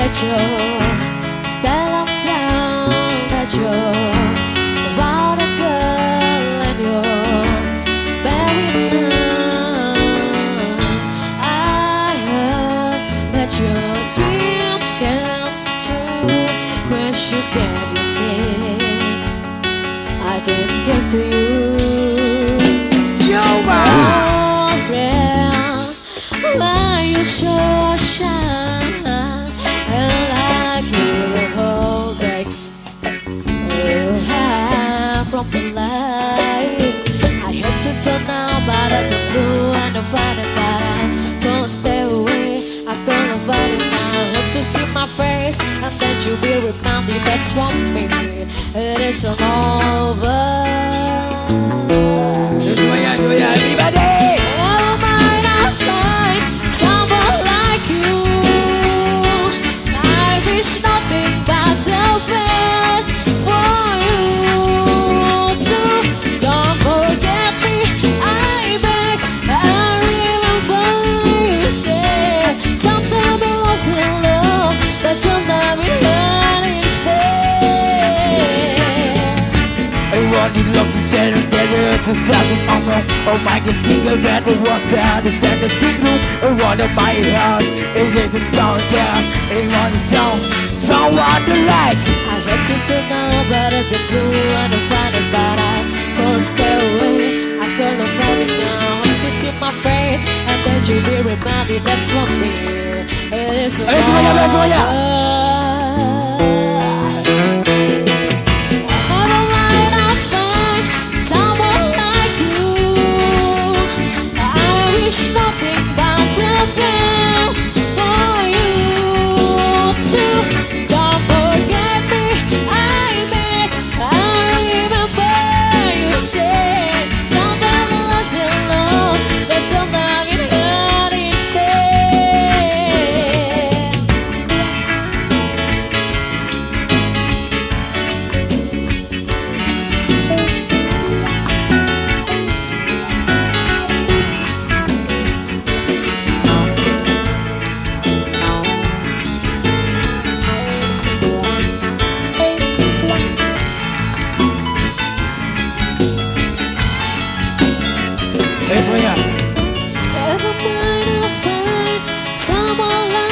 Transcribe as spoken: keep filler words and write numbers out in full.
that you're still down, that you're about a girl and you're married now. I heard that your dreams come true when you gave your I didn't give to you. You're oh, yeah. Why you so shine and like you hold back oh, from the light. I have to turn now, but I don't do and I'm fighting, but I can't stay away. I can't avoid it now. I hope to see my face and then you will remind me that's one me. It isn't over. This way, this way, everybody. Oh, might I find someone like you? I wish nothing but the best for you too. Don't forget me, I beg. I remember you said sometimes I was in love, but sometimes we hurt instead. Everyone loves to share together, it's a something on the oh my god, single man who walks out to send a signal. Everyone of my heart, it is a song down. Everyone is song, someone the lights. I had to say no, but it's a blue and I'm finding, but I couldn't stay away. I couldn't find it now. I'm just in my face, and then you will remind me that's one thing. It is a This way, Never mind, I'll find someone like